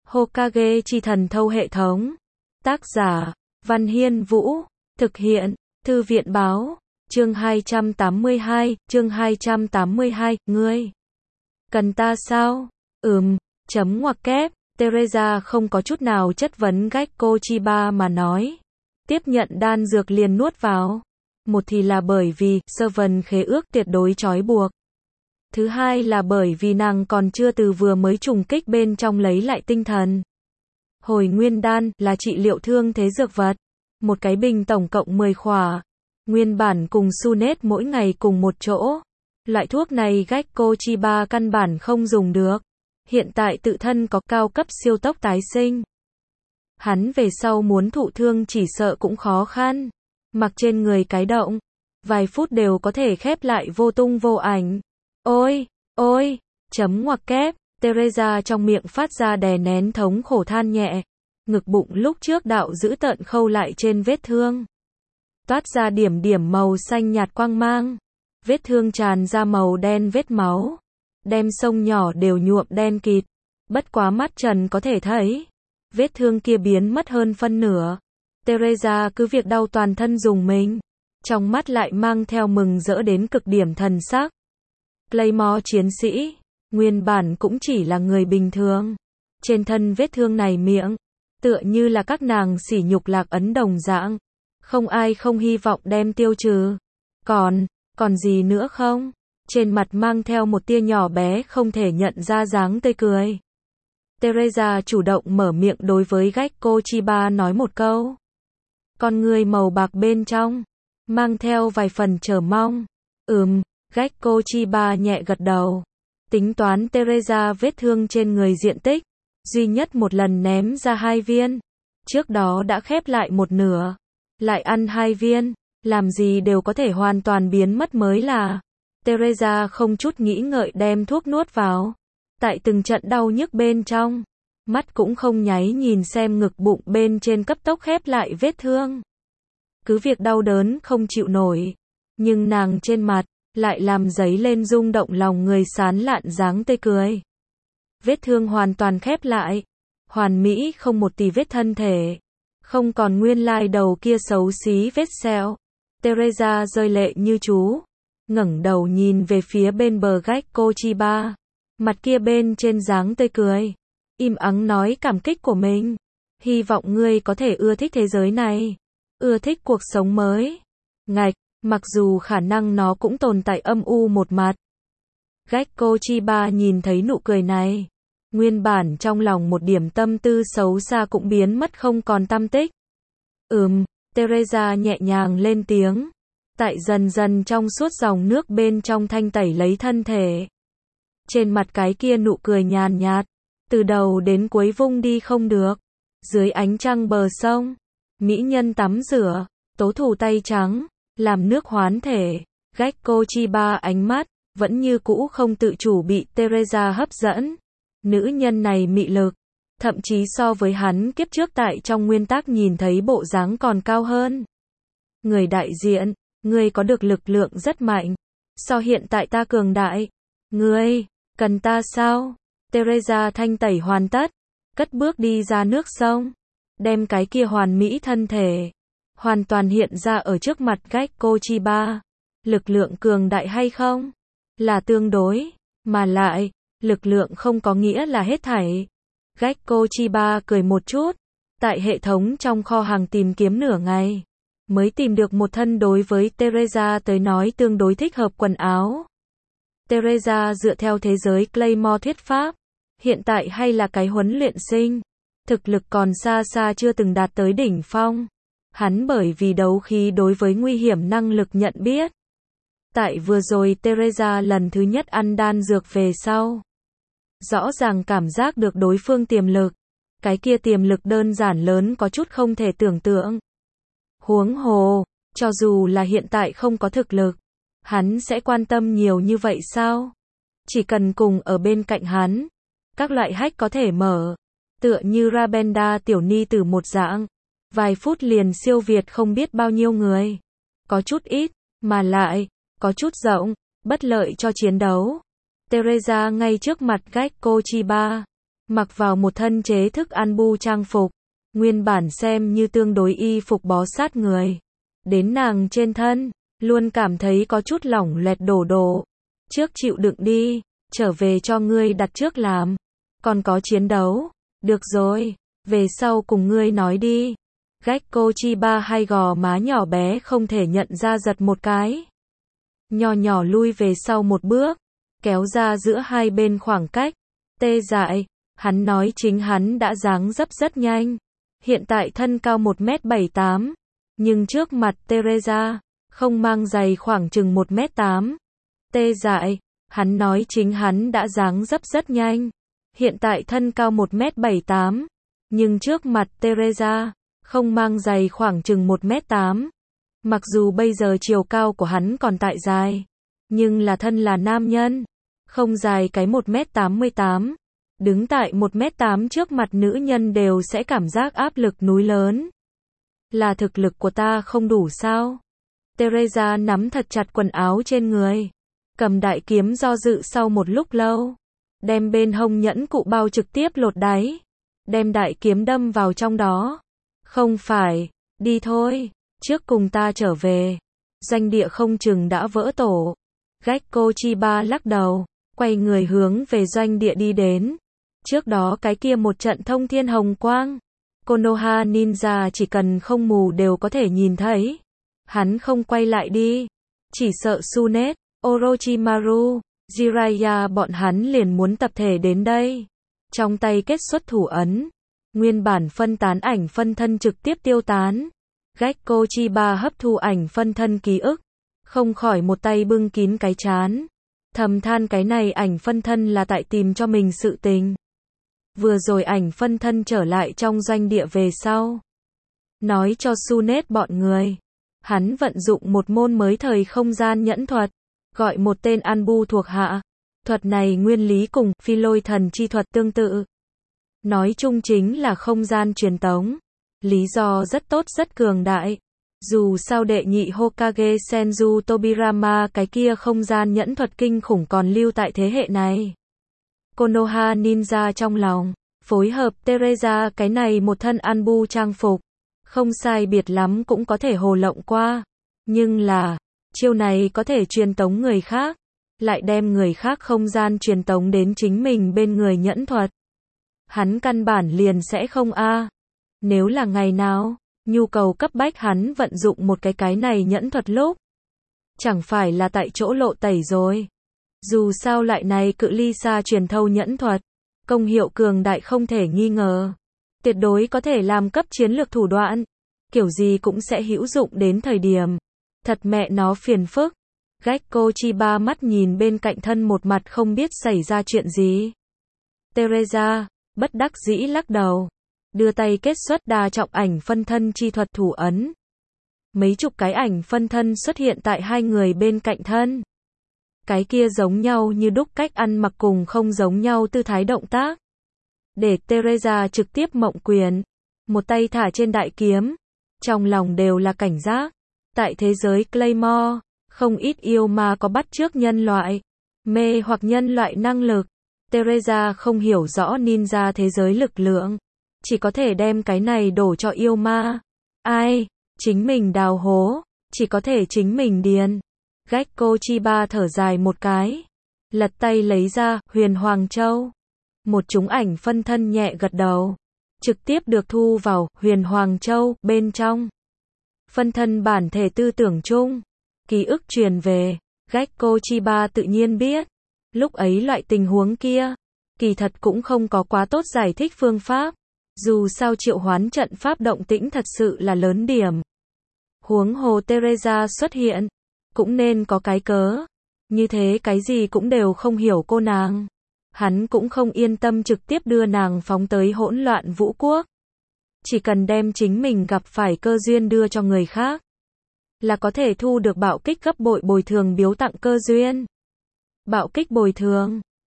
Hokage chi thần thâu hệ thống. Tác giả, Văn Hiên Vũ. Thực hiện, Thư viện Báo. Chương 282, ngươi cần ta sao? Chấm ngoặc kép. Teresa không có chút nào chất vấn Gekko Chiba mà nói. Tiếp nhận đan dược liền nuốt vào. Một thì là bởi vì Servant khế ước tuyệt đối trói buộc. Thứ hai là bởi vì nàng còn chưa từ vừa mới trùng kích bên trong lấy lại tinh thần. Hồi nguyên đan là trị liệu thương thế dược vật. Một cái bình tổng cộng 10 khỏa. Nguyên bản cùng Sunet mỗi ngày cùng một chỗ. Loại thuốc này Gekko Chiba căn bản không dùng được. Hiện tại tự thân có cao cấp siêu tốc tái sinh. Hắn về sau muốn thụ thương chỉ sợ cũng khó khăn. Mặc trên người cái động, vài phút đều có thể khép lại vô tung vô ảnh. Ôi, chấm ngoặc kép. Teresa trong miệng phát ra đè nén thống khổ than nhẹ. Ngực bụng lúc trước đạo dữ tợn khâu lại trên vết thương. Toát ra điểm điểm màu xanh nhạt quang mang. Vết thương tràn ra màu đen vết máu. Đem sông nhỏ đều nhuộm đen kịt. Bất quá mắt trần có thể thấy. Vết thương kia biến mất hơn phân nửa. Teresa cứ việc đau toàn thân dùng mình. Trong mắt lại mang theo mừng rỡ đến cực điểm thần sắc. Claymore chiến sĩ. Nguyên bản cũng chỉ là người bình thường. Trên thân vết thương này miệng. Tựa như là các nàng sỉ nhục lạc ấn đồng dạng. Không ai không hy vọng đem tiêu trừ. Còn gì nữa không? Trên mặt mang theo một tia nhỏ bé không thể nhận ra dáng tươi cười. Teresa chủ động mở miệng đối với Gekko Chiba nói một câu. Con người màu bạc bên trong, mang theo vài phần chờ mong. Gekko Chiba nhẹ gật đầu. Tính toán Teresa vết thương trên người diện tích, duy nhất một lần ném ra 2 viên. Trước đó đã khép lại một nửa. Lại ăn 2 viên, làm gì đều có thể hoàn toàn biến mất mới là. Teresa không chút nghĩ ngợi đem thuốc nuốt vào. Tại từng trận đau nhức bên trong, mắt cũng không nháy nhìn xem ngực bụng bên trên cấp tốc khép lại vết thương. Cứ việc đau đớn không chịu nổi, nhưng nàng trên mặt lại làm dấy lên rung động lòng người sán lạn dáng tươi cười. Vết thương hoàn toàn khép lại, hoàn mỹ không một tì vết thân thể, không còn nguyên lai đầu kia xấu xí vết sẹo. Teresa rơi lệ như chú, ngẩng đầu nhìn về phía bên bờ Gekko Chiba, mặt kia bên trên dáng tươi cười, im ắng nói cảm kích của mình. Hy vọng ngươi có thể ưa thích thế giới này, ưa thích cuộc sống mới. Mặc dù khả năng nó cũng tồn tại âm u một mặt. Gekko Chiba nhìn thấy nụ cười này, nguyên bản trong lòng một điểm tâm tư xấu xa cũng biến mất không còn tăm tích. Teresa nhẹ nhàng lên tiếng. Tại dần dần trong suốt dòng nước bên trong thanh tẩy lấy thân thể. Trên mặt cái kia nụ cười nhàn nhạt, từ đầu đến cuối vung đi không được. Dưới ánh trăng bờ sông, mỹ nhân tắm rửa, tố thủ tay trắng, làm nước hoán thể. Gekko Chiba ánh mắt, vẫn như cũ không tự chủ bị Teresa hấp dẫn. Nữ nhân này mị lực, thậm chí so với hắn kiếp trước tại trong nguyên tắc nhìn thấy bộ dáng còn cao hơn. Người đại diện, ngươi có được lực lượng rất mạnh. So hiện tại ta cường đại. Ngươi cần ta sao? Teresa thanh tẩy hoàn tất, cất bước đi ra nước sông, đem cái kia hoàn mỹ thân thể hoàn toàn hiện ra ở trước mặt Gekko Chiba. Lực lượng cường đại hay không? Là tương đối, mà lại, lực lượng không có nghĩa là hết thảy. Gekko Chiba cười một chút, tại hệ thống trong kho hàng tìm kiếm nửa ngày, mới tìm được một thân đối với Teresa tới nói tương đối thích hợp quần áo. Teresa dựa theo thế giới Claymore thuyết pháp, hiện tại hay là cái huấn luyện sinh, thực lực còn xa xa chưa từng đạt tới đỉnh phong. Hắn bởi vì đấu khí đối với nguy hiểm năng lực nhận biết. Tại vừa rồi Teresa lần thứ nhất ăn đan dược về sau, rõ ràng cảm giác được đối phương tiềm lực. Cái kia tiềm lực đơn giản lớn có chút không thể tưởng tượng. Huống hồ, cho dù là hiện tại không có thực lực, hắn sẽ quan tâm nhiều như vậy sao? Chỉ cần cùng ở bên cạnh hắn, các loại hack có thể mở, tựa như Rabenda tiểu ni tử một dạng, vài phút liền siêu việt không biết bao nhiêu người. Có chút ít, mà lại, có chút rộng, bất lợi cho chiến đấu. Teresa ngay trước mặt Gekko Chiba, mặc vào một thân chế thức anbu trang phục, nguyên bản xem như tương đối y phục bó sát người. Đến nàng trên thân, luôn cảm thấy có chút lỏng loẹt đổ đổ. Trước chịu đựng đi, trở về cho ngươi đặt trước làm. Còn có chiến đấu. Được rồi, về sau cùng ngươi nói đi. Gekko Chiba hay gò má nhỏ bé không thể nhận ra giật một cái. Nhỏ nhỏ lui về sau một bước, kéo ra giữa hai bên khoảng cách. Tê dại, hắn nói chính hắn đã dáng dấp rất nhanh. Hiện tại thân cao 1m78, nhưng trước mặt Teresa, không mang giày khoảng chừng 1m8. Tê dại, hắn nói chính hắn đã dáng dấp rất nhanh. Hiện tại thân cao 1m78, nhưng trước mặt Teresa, không mang giày khoảng chừng 1m8. Mặc dù bây giờ chiều cao của hắn còn tại dài, nhưng là thân là nam nhân, không dài cái 1m88. Đứng tại 1m8 trước mặt nữ nhân đều sẽ cảm giác áp lực núi lớn. Là thực lực của ta không đủ sao? Teresa nắm thật chặt quần áo trên người, cầm đại kiếm do dự sau một lúc lâu, đem bên hông nhẫn cụ bao trực tiếp lột đáy, đem đại kiếm đâm vào trong đó. Không phải, đi thôi, trước cùng ta trở về. Doanh địa không chừng đã vỡ tổ. Gekko Chiba lắc đầu, quay người hướng về doanh địa đi đến. Trước đó cái kia một trận thông thiên hồng quang, Konoha ninja chỉ cần không mù đều có thể nhìn thấy. Hắn không quay lại đi, chỉ sợ Tsunade, Orochimaru, Jiraiya bọn hắn liền muốn tập thể đến đây. Trong tay kết xuất thủ ấn, nguyên bản phân tán ảnh phân thân trực tiếp tiêu tán. Gekko Chiba hấp thu ảnh phân thân ký ức, không khỏi một tay bưng kín cái trán, thầm than cái này ảnh phân thân là tại tìm cho mình sự tình. Vừa rồi ảnh phân thân trở lại trong doanh địa về sau, nói cho Tsunade bọn người, hắn vận dụng một môn mới thời không gian nhẫn thuật, gọi một tên Anbu thuộc hạ. Thuật này nguyên lý cùng phi lôi thần chi thuật tương tự. Nói chung chính là không gian truyền tống. Lý do rất tốt rất cường đại. Dù sao đệ nhị Hokage Senju Tobirama cái kia không gian nhẫn thuật kinh khủng còn lưu tại thế hệ này. Konoha ninja trong lòng, phối hợp Teresa cái này một thân Anbu trang phục, không sai biệt lắm cũng có thể hồ lộng qua. Nhưng là, chiêu này có thể truyền tống người khác, lại đem người khác không gian truyền tống đến chính mình bên người nhẫn thuật. Hắn căn bản liền sẽ không a. Nếu là ngày nào, nhu cầu cấp bách hắn vận dụng một cái này nhẫn thuật lúc, chẳng phải là tại chỗ lộ tẩy rồi. Dù sao loại này cự ly xa truyền thâu nhẫn thuật, công hiệu cường đại không thể nghi ngờ. Tuyệt đối có thể làm cấp chiến lược thủ đoạn, kiểu gì cũng sẽ hữu dụng đến thời điểm. Thật mẹ nó phiền phức. Gekko Chiba mắt nhìn bên cạnh thân một mặt không biết xảy ra chuyện gì. Teresa, bất đắc dĩ lắc đầu, đưa tay kết xuất đa trọng ảnh phân thân chi thuật thủ ấn. Mấy chục cái ảnh phân thân xuất hiện tại hai người bên cạnh thân. Cái kia giống nhau như đúc cách ăn mặc cùng không giống nhau tư thái động tác. Để Teresa trực tiếp mộng quyền, một tay thả trên đại kiếm, trong lòng đều là cảnh giác. Tại thế giới Claymore, không ít yêu ma có bắt chước nhân loại, mê hoặc nhân loại năng lực. Teresa không hiểu rõ ninja thế giới lực lượng, chỉ có thể đem cái này đổ cho yêu ma. Ai, chính mình đào hố, chỉ có thể chính mình điền. Gekko Chiba thở dài một cái, lật tay lấy ra Huyền Hoàng Châu. Một chúng ảnh phân thân nhẹ gật đầu, trực tiếp được thu vào Huyền Hoàng Châu bên trong. Phân thân bản thể tư tưởng chung, ký ức truyền về. Gekko Chiba tự nhiên biết, lúc ấy loại tình huống kia, kỳ thật cũng không có quá tốt giải thích phương pháp. Dù sao triệu hoán trận pháp động tĩnh thật sự là lớn điểm. Huống hồ Teresa xuất hiện, cũng nên có cái cớ. Như thế cái gì cũng đều không hiểu cô nàng. Hắn cũng không yên tâm trực tiếp đưa nàng phóng tới hỗn loạn vũ quốc. Chỉ cần đem chính mình gặp phải cơ duyên đưa cho người khác, là có thể thu được bạo kích gấp bội bồi thường biếu tặng cơ duyên. Bạo kích bồi thường,